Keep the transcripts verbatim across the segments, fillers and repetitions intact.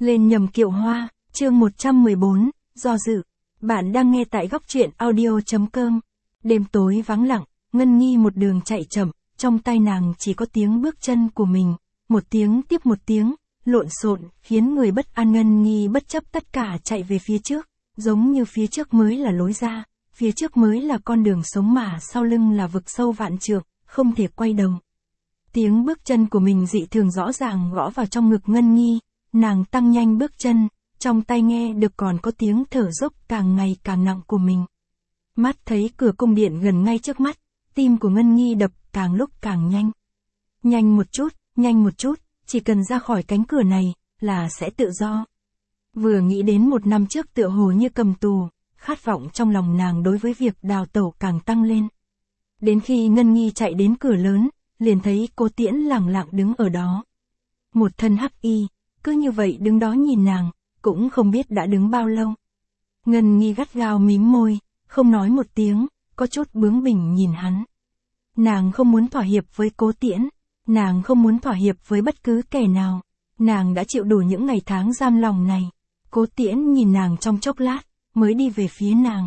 Lên nhầm kiệu hoa, chương một trăm mười bốn, do dự. Bạn đang nghe tại góc truyện audio.com. Đêm tối vắng lặng, Ngân Nghi một đường chạy chậm, trong tai nàng chỉ có tiếng bước chân của mình, một tiếng tiếp một tiếng, lộn xộn, khiến người bất an. Ngân Nghi bất chấp tất cả chạy về phía trước, giống như phía trước mới là lối ra, phía trước mới là con đường sống mà sau lưng là vực sâu vạn trượng, không thể quay đầu. Tiếng bước chân của mình dị thường rõ ràng gõ vào trong ngực Ngân Nghi, nàng tăng nhanh bước chân, trong tai nghe được còn có tiếng thở dốc càng ngày càng nặng của mình. Mắt thấy cửa cung điện gần ngay trước mắt, tim của Ngân Nghi đập càng lúc càng nhanh. Nhanh một chút, nhanh một chút, chỉ cần ra khỏi cánh cửa này, là sẽ tự do. Vừa nghĩ đến một năm trước tựa hồ như cầm tù, khát vọng trong lòng nàng đối với việc đào tẩu càng tăng lên. Đến khi Ngân Nghi chạy đến cửa lớn, liền thấy Cố Tiễn lẳng lặng đứng ở đó. Một thân hắc y, cứ như vậy đứng đó nhìn nàng, cũng không biết đã đứng bao lâu. Ngân Nghi gắt gao mím môi, không nói một tiếng, có chút bướng bỉnh nhìn hắn. Nàng không muốn thỏa hiệp với Cố Tiễn, nàng không muốn thỏa hiệp với bất cứ kẻ nào, nàng đã chịu đủ những ngày tháng giam lòng này. Cố Tiễn nhìn nàng trong chốc lát, mới đi về phía nàng.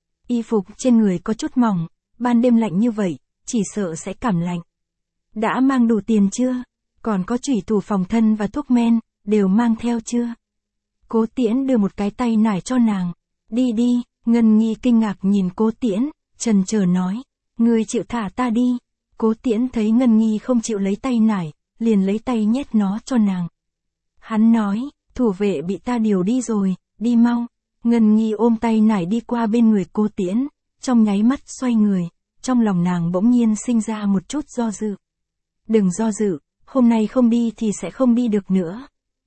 Y phục trên người có chút mỏng, ban đêm lạnh như vậy, chỉ sợ sẽ cảm lạnh. Đã mang đủ tiền chưa? Còn có chủy thủ phòng thân và thuốc men, đều mang theo chưa? Cố Tiễn đưa một cái tay nải cho nàng. Đi đi, Ngân Nghi kinh ngạc nhìn Cố Tiễn, chần chờ nói. Ngươi chịu thả ta đi. Cố Tiễn thấy Ngân Nghi không chịu lấy tay nải, liền lấy tay nhét nó cho nàng. Hắn nói, thủ vệ bị ta điều đi rồi, đi mau. Ngân Nghi ôm tay nải đi qua bên người Cố Tiễn, trong nháy mắt xoay người, trong lòng nàng bỗng nhiên sinh ra một chút do dự. Đừng do dự, hôm nay không đi thì sẽ không đi được nữa.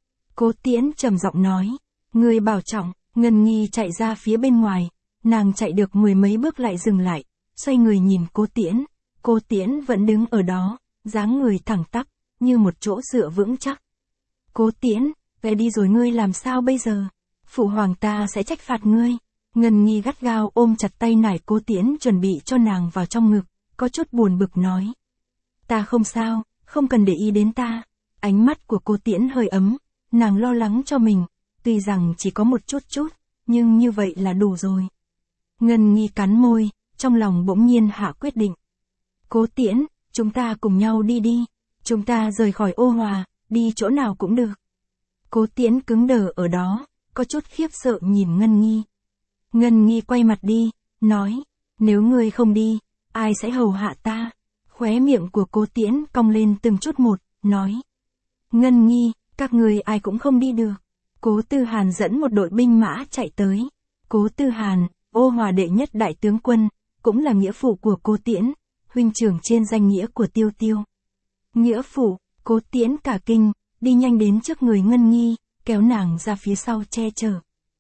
Cố Tiễn trầm giọng nói, ngươi bảo trọng. Ngân Nghi chạy ra phía bên ngoài, nàng chạy được mười mấy bước lại dừng lại, xoay người nhìn Cố Tiễn. Cố Tiễn vẫn đứng ở đó, dáng người thẳng tắp, như một chỗ dựa vững chắc. Cố Tiễn, về đi rồi ngươi làm sao bây giờ? Phụ hoàng ta sẽ trách phạt ngươi. Ngân Nghi gắt gao ôm chặt tay nải Cố Tiễn chuẩn bị cho nàng vào trong ngực, có chút buồn bực nói. Ta không sao, không cần để ý đến ta. Ánh mắt của Cố Tiễn hơi ấm, nàng lo lắng cho mình, tuy rằng chỉ có một chút chút, nhưng như vậy là đủ rồi. Ngân Nghi cắn môi, trong lòng bỗng nhiên hạ quyết định. Cố Tiễn, chúng ta cùng nhau đi đi, chúng ta rời khỏi Ô Hòa, đi chỗ nào cũng được. Cố Tiễn cứng đờ ở đó, có chút khiếp sợ nhìn Ngân Nghi. Ngân Nghi quay mặt đi, nói, nếu ngươi không đi, ai sẽ hầu hạ ta? Khóe miệng của Cố Tiễn cong lên từng chút một, nói. Ngân Nghi, các người ai cũng không đi được. Cố Tư Hàn dẫn một đội binh mã chạy tới. Cố Tư Hàn, Ô Hòa đệ nhất đại tướng quân, cũng là nghĩa phụ của Cố Tiễn, huynh trưởng trên danh nghĩa của Tiêu Tiêu. Nghĩa phụ, Cố Tiễn cả kinh, đi nhanh đến trước người Ngân Nghi, kéo nàng ra phía sau che chở.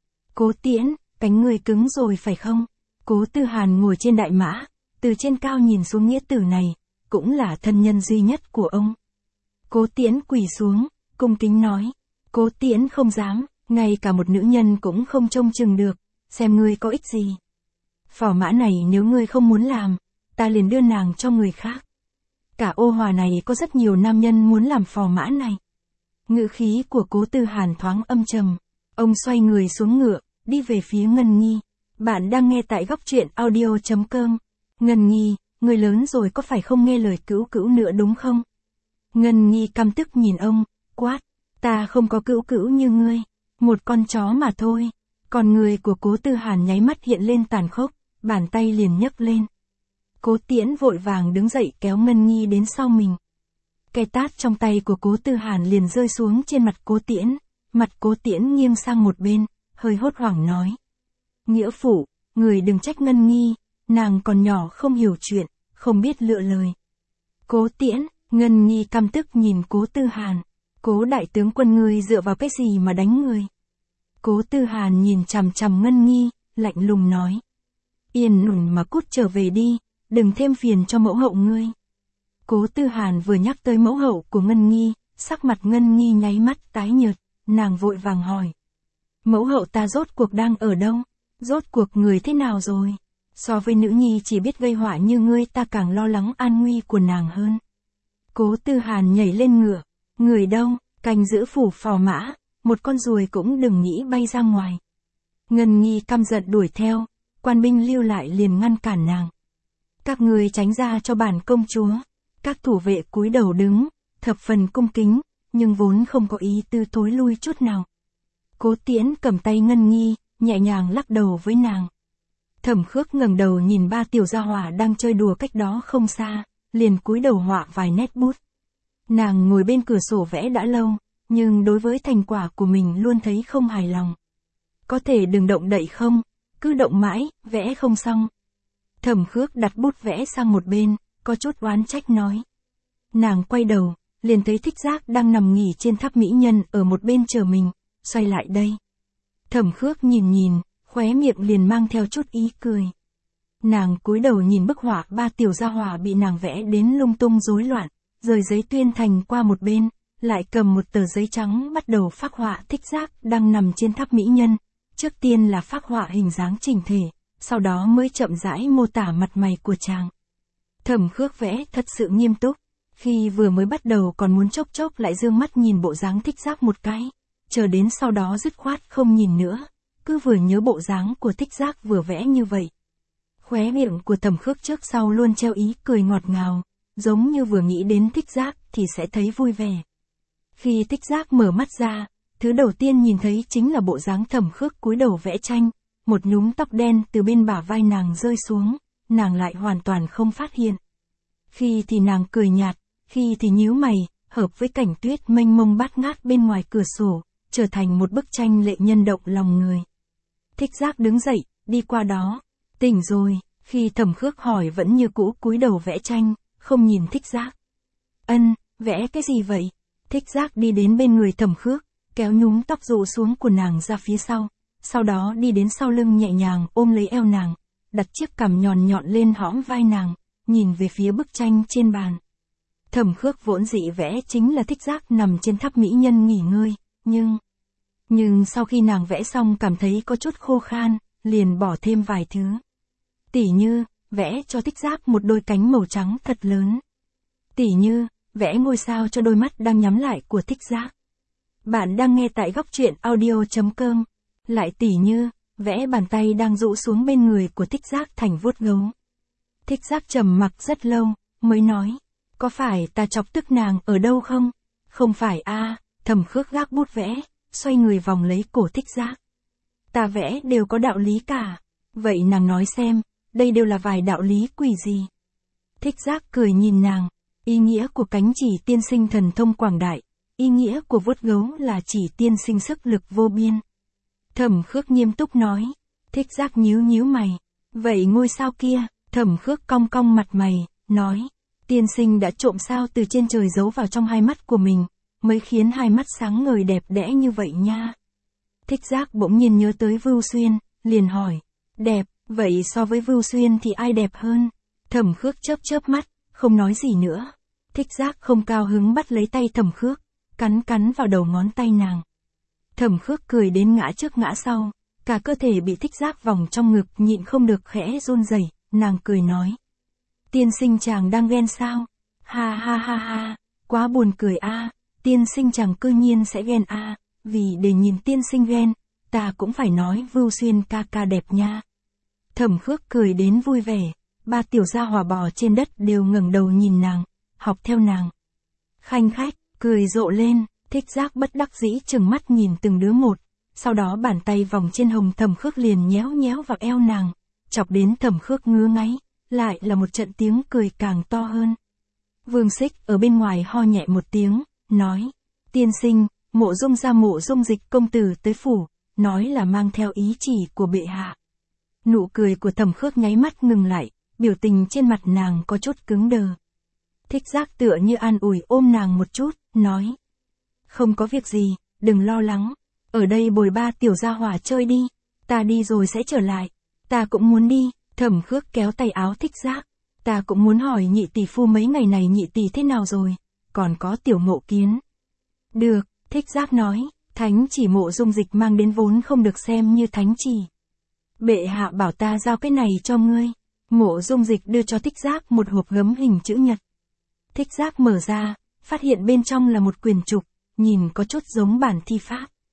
Cố Tiễn, cánh người cứng rồi phải không? Cố Tư Hàn ngồi trên đại mã, từ trên cao nhìn xuống nghĩa tử này, cũng là thân nhân duy nhất của ông. Cố Tiễn quỳ xuống, cung kính nói. Cố Tiễn không dám, ngay cả một nữ nhân cũng không trông chừng được, xem ngươi có ích gì. Phò mã này nếu ngươi không muốn làm, ta liền đưa nàng cho người khác. Cả Ô Hòa này có rất nhiều nam nhân muốn làm phò mã này. Ngữ khí của Cố Tư Hàn thoáng âm trầm, ông xoay người xuống ngựa, đi về phía Ngân Nghi. Bạn đang nghe tại góc truyện audio.com. Ngân Nghi, người lớn rồi có phải không nghe lời cữu cữu nữa đúng không? Ngân Nghi căm tức nhìn ông, quát. Ta không có cữu cữu như ngươi, một con chó mà thôi. Còn người của Cố Tư Hàn nháy mắt hiện lên tàn khốc, bàn tay liền nhấc lên. Cố Tiễn vội vàng đứng dậy kéo Ngân Nghi đến sau mình. Cây tát trong tay của Cố Tư Hàn liền rơi xuống trên mặt Cố Tiễn, mặt Cố Tiễn nghiêng sang một bên, hơi hốt hoảng nói. Nghĩa phụ, người đừng trách Ngân Nghi, nàng còn nhỏ không hiểu chuyện, không biết lựa lời. Cố Tiễn, Ngân Nghi căm tức nhìn Cố Tư Hàn. Cố đại tướng quân ngươi dựa vào cái gì mà đánh người? Cố Tư Hàn nhìn chằm chằm Ngân Nghi, lạnh lùng nói. Yên ổn mà cút trở về đi, đừng thêm phiền cho mẫu hậu ngươi. Cố Tư Hàn vừa nhắc tới mẫu hậu của Ngân Nghi, sắc mặt Ngân Nghi nháy mắt tái nhợt, nàng vội vàng hỏi. Mẫu hậu ta rốt cuộc đang ở đâu? Rốt cuộc người thế nào rồi? So với nữ nhi chỉ biết gây họa như ngươi ta càng lo lắng an nguy của nàng hơn. Cố Tư Hàn nhảy lên ngựa. Người đâu, canh giữ phủ phò mã, một con ruồi cũng đừng nghĩ bay ra ngoài. Ngân Nghi căm giận đuổi theo, quan binh lưu lại liền ngăn cản nàng. Các người tránh ra cho bản công chúa. Các thủ vệ cúi đầu đứng, thập phần cung kính, nhưng vốn không có ý tư thối lui chút nào. Cố Tiễn cầm tay Ngân Nghi, nhẹ nhàng lắc đầu với nàng. Thẩm Khước ngẩng đầu nhìn ba tiểu gia hỏa đang chơi đùa cách đó không xa, liền cúi đầu họa vài nét bút. Nàng ngồi bên cửa sổ vẽ đã lâu, nhưng đối với thành quả của mình luôn thấy không hài lòng. Có thể đừng động đậy không? Cứ động mãi, vẽ không xong. Thẩm Khước đặt bút vẽ sang một bên, có chút oán trách nói. Nàng quay đầu, liền thấy Thích Giác đang nằm nghỉ trên tháp mỹ nhân ở một bên chờ mình, xoay lại đây. Thẩm Khước nhìn nhìn, khóe miệng liền mang theo chút ý cười. Nàng cúi đầu nhìn bức họa ba tiểu gia hỏa bị nàng vẽ đến lung tung rối loạn, rời giấy tuyên thành qua một bên, lại cầm một tờ giấy trắng bắt đầu phác họa Thích Giác đang nằm trên tháp mỹ nhân. Trước tiên là phác họa hình dáng chỉnh thể, sau đó mới chậm rãi mô tả mặt mày của chàng. Thẩm Khước vẽ thật sự nghiêm túc, khi vừa mới bắt đầu còn muốn chốc chốc lại dương mắt nhìn bộ dáng Thích Giác một cái, chờ đến sau đó dứt khoát không nhìn nữa, cứ vừa nhớ bộ dáng của Thích Giác vừa vẽ như vậy. Khóe miệng của Thẩm Khước trước sau luôn treo ý cười ngọt ngào, giống như vừa nghĩ đến Thích Giác thì sẽ thấy vui vẻ. Khi Thích Giác mở mắt ra, thứ đầu tiên nhìn thấy chính là bộ dáng Thẩm Khước cúi đầu vẽ tranh, một nhúm tóc đen từ bên bả vai nàng rơi xuống, nàng lại hoàn toàn không phát hiện. Khi thì nàng cười nhạt, khi thì nhíu mày, hợp với cảnh tuyết mênh mông bát ngát bên ngoài cửa sổ, trở thành một bức tranh lệ nhân động lòng người. Thích Giác đứng dậy, đi qua đó. Tỉnh rồi, khi Thẩm Khước hỏi vẫn như cũ cúi đầu vẽ tranh, không nhìn Thích Giác. Ân, vẽ cái gì vậy? Thích Giác đi đến bên người Thẩm Khước, kéo nhúm tóc rủ xuống của nàng ra phía sau, sau đó đi đến sau lưng nhẹ nhàng ôm lấy eo nàng, đặt chiếc cằm nhọn nhọn lên hõm vai nàng, nhìn về phía bức tranh trên bàn. Thẩm Khước vốn dĩ vẽ chính là Thích Giác nằm trên tháp mỹ nhân nghỉ ngơi, nhưng... Nhưng sau khi nàng vẽ xong cảm thấy có chút khô khan, liền bỏ thêm vài thứ. Tỉ như, vẽ cho Thích Giác một đôi cánh màu trắng thật lớn. Tỉ như, vẽ ngôi sao cho đôi mắt đang nhắm lại của Thích Giác. Bạn đang nghe tại góc truyện audio chấm com. Lại tỉ như, vẽ bàn tay đang rũ xuống bên người của Thích Giác thành vuốt gấu. Thích Giác trầm mặc rất lâu, mới nói, có phải ta chọc tức nàng ở đâu không? Không phải a. À, Thẩm Khước gác bút vẽ, xoay người vòng lấy cổ Thích Giác. Ta vẽ đều có đạo lý cả. Vậy nàng nói xem, đây đều là vài đạo lý quỷ gì? Thích Giác cười nhìn nàng, ý nghĩa của cánh chỉ tiên sinh thần thông quảng đại, ý nghĩa của vuốt gấu là chỉ tiên sinh sức lực vô biên. Thẩm Khước nghiêm túc nói, Thích Giác nhíu nhíu mày. Vậy ngôi sao kia? Thẩm Khước cong cong mặt mày, nói, tiên sinh đã trộm sao từ trên trời giấu vào trong hai mắt của mình, mới khiến hai mắt sáng ngời đẹp đẽ như vậy nha. Thích Giác bỗng nhiên nhớ tới Vưu Xuyên, liền hỏi, đẹp, vậy so với Vưu Xuyên thì ai đẹp hơn? Thẩm Khước chớp chớp mắt, không nói gì nữa. Thích Giác không cao hứng bắt lấy tay Thẩm Khước, cắn cắn vào đầu ngón tay nàng. Thẩm Khước cười đến ngã trước ngã sau, cả cơ thể bị Thích Giác vòng trong ngực nhịn không được khẽ run rẩy, nàng cười nói. Tiên sinh chàng đang ghen sao? Ha ha ha ha, quá buồn cười a. À. Tiên sinh chàng cư nhiên sẽ ghen a. À. Vì để nhìn tiên sinh ghen, ta cũng phải nói Vưu Xuyên ca ca đẹp nha. Thẩm Khước cười đến vui vẻ, ba tiểu gia hỏa bò trên đất đều ngẩng đầu nhìn nàng, học theo nàng. Khanh khách, cười rộ lên, Thích Giác bất đắc dĩ trừng mắt nhìn từng đứa một, sau đó bàn tay vòng trên hồng Thẩm Khước liền nhéo nhéo vào eo nàng, chọc đến Thẩm Khước ngứa ngáy, lại là một trận tiếng cười càng to hơn. Vương Xích ở bên ngoài ho nhẹ một tiếng, nói, tiên sinh, Mộ Dung gia Mộ Dung Dịch công tử tới phủ, nói là mang theo ý chỉ của bệ hạ. Nụ cười của Thẩm Khước nháy mắt ngừng lại, biểu tình trên mặt nàng có chút cứng đờ. Thích Giác tựa như an ủi ôm nàng một chút, nói, không có việc gì, đừng lo lắng, ở đây bồi ba tiểu gia hỏa chơi đi, ta đi rồi sẽ trở lại, ta cũng muốn đi. Thẩm Khước kéo tay áo Thích Giác, ta cũng muốn hỏi nhị tỷ phu mấy ngày này nhị tỷ thế nào rồi, còn có Tiểu Ngộ Kiến. Được, Thích Giác nói, thánh chỉ Mộ Dung Dịch mang đến vốn không được xem như thánh chỉ. Bệ hạ bảo ta giao cái này cho ngươi. Mộ Dung Dịch đưa cho Thích Giác một hộp gấm hình chữ nhật. Thích Giác mở ra, phát hiện bên trong là một quyển trục, nhìn có chút giống bản thi pháp.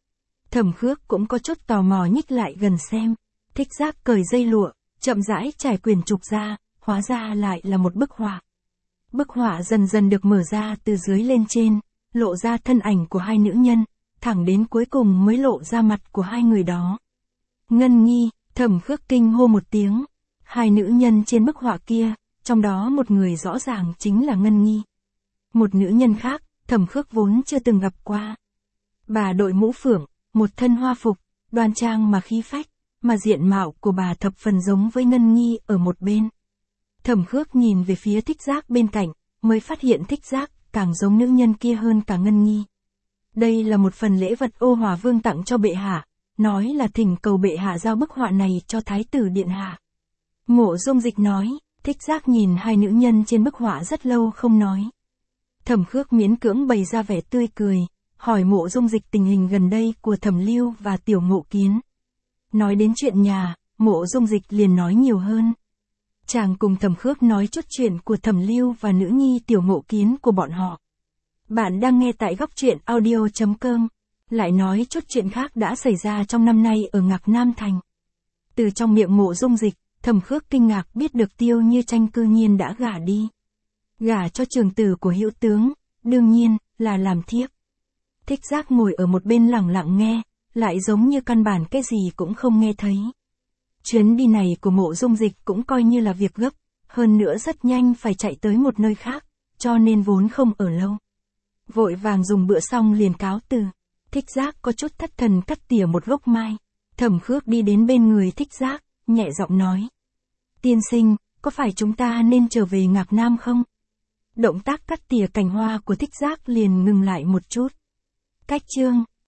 Thẩm Khước cũng có chút tò mò nhích lại gần xem. Thích Giác cởi dây lụa, chậm rãi trải quyển trục ra, hóa ra lại là một bức họa. Bức họa dần dần được mở ra từ dưới lên trên, lộ ra thân ảnh của hai nữ nhân, thẳng đến cuối cùng mới lộ ra mặt của hai người đó. Ngân Nghi, Thẩm Khước kinh hô một tiếng. Hai nữ nhân trên bức họa kia, trong đó một người rõ ràng chính là Ngân Nghi. Một nữ nhân khác, Thẩm Khước vốn chưa từng gặp qua. Bà đội mũ phượng, một thân hoa phục, đoan trang mà khí phách, mà diện mạo của bà thập phần giống với Ngân Nghi ở một bên. Thẩm Khước nhìn về phía Thích Giác bên cạnh, mới phát hiện Thích Giác càng giống nữ nhân kia hơn cả Ngân Nghi. Đây là một phần lễ vật Ô Hòa Vương tặng cho bệ hạ, nói là thỉnh cầu bệ hạ giao bức họa này cho Thái tử điện hạ. Mộ Dung Dịch nói. Thích Giác nhìn hai nữ nhân trên bức họa rất lâu không nói. Thẩm Khước miễn cưỡng bày ra vẻ tươi cười, hỏi Mộ Dung Dịch tình hình gần đây của Thẩm Lưu và Tiểu Ngộ Kiến. Nói đến chuyện nhà, Mộ Dung Dịch liền nói nhiều hơn. Chàng cùng Thẩm Khước nói chút chuyện của Thẩm Lưu và nữ nhi Tiểu Ngộ Kiến của bọn họ. Bạn đang nghe tại góc truyện audio chấm com. Lại nói chút chuyện khác đã xảy ra trong năm nay ở Ngạc Nam Thành. Từ trong miệng Mộ Dung Dịch, Thẩm Khước kinh ngạc biết được Tiêu Như Tranh cư nhiên đã gả đi. Gả cho trường tử của Hữu tướng, đương nhiên là làm thiếp. Thích Giác ngồi ở một bên lặng lặng nghe, lại giống như căn bản cái gì cũng không nghe thấy. Chuyến đi này của Mộ Dung Dịch cũng coi như là việc gấp, hơn nữa rất nhanh phải chạy tới một nơi khác, cho nên vốn không ở lâu. Vội vàng dùng bữa xong liền cáo từ. Thích Giác có chút thất thần cắt tỉa một gốc mai. Thẩm Khước đi đến bên người Thích Giác, nhẹ giọng nói. Tiên sinh, có phải chúng ta nên trở về Ngạc Nam không? Động tác cắt tỉa cành hoa của Thích Giác liền ngừng lại một chút. Cách chương